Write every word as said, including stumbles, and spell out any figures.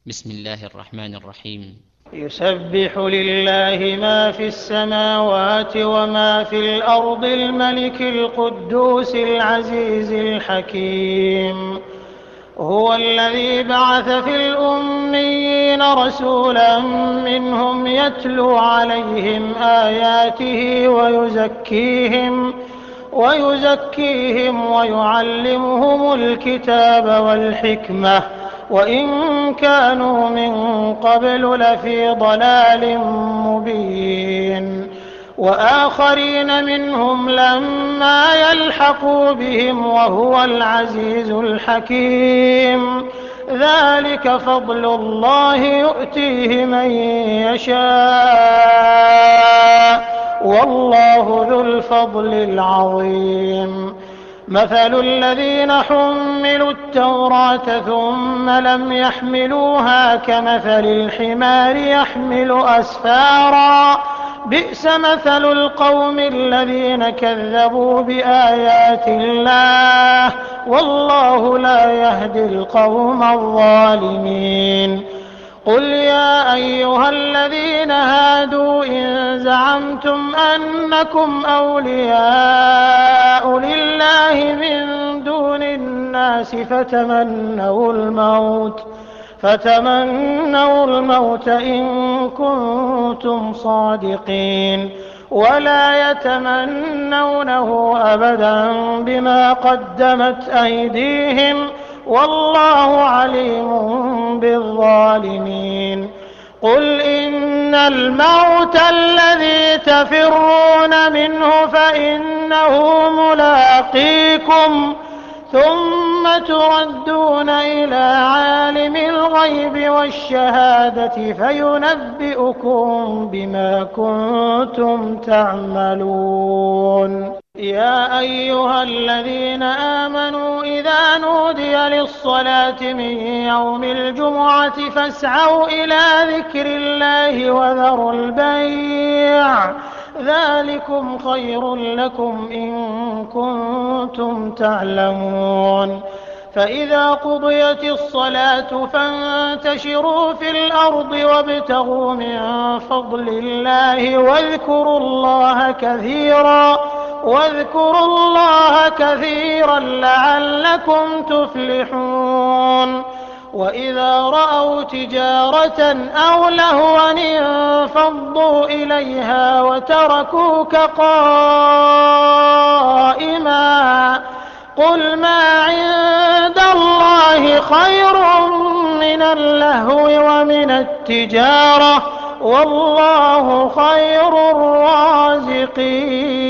بسم الله الرحمن الرحيم. يسبح لله ما في السماوات وما في الأرض الملك القدوس العزيز الحكيم. هو الذي بعث في الأميين رسولا منهم يتلو عليهم آياته ويزكيهم ويزكيهم ويعلمهم الكتاب والحكمة وإن كانوا من قبل لفي ضلال مبين. وآخرين منهم لما يلحقوا بهم وهو العزيز الحكيم. ذلك فضل الله يؤتيه من يشاء والله ذو الفضل العظيم. مثل الذين حملوا التوراة ثم لم يحملوها كمثل الحمار يحمل أسفارا بئس مثل القوم الذين كذبوا بآيات الله والله لا يهدي القوم الظالمين. قل يا أيها الذين هادوا إن زعمتم أنكم أولياء لله من دون الناس فتمنوا الموت فتمنوا الموت إن كنتم صادقين ولا يتمنونه أبدا بما قدمت أيديهم والله عليم بالظالمين. قل إن الموت الذي تفرون منه فإنه ملاقيكم ثم تردون إلى عالم الغيب والشهادة فينبئكم بما كنتم تعملون. يا أيها الذين آمنوا إذا نودي للصلاة من يوم الجمعة فاسعوا إلى ذكر الله وذروا البيع ذلكم خير لكم إن كنتم تعلمون. فإذا قضيت الصلاة فانتشروا في الأرض وابتغوا من فضل الله واذكروا الله كثيرا واذكروا الله كثيرا لعلكم تفلحون. وإذا رأوا تجارة أو لهوا انفضوا إليها وتركوك قائما قل ما عند الله خير من اللهو ومن التجارة والله خير الرازقين.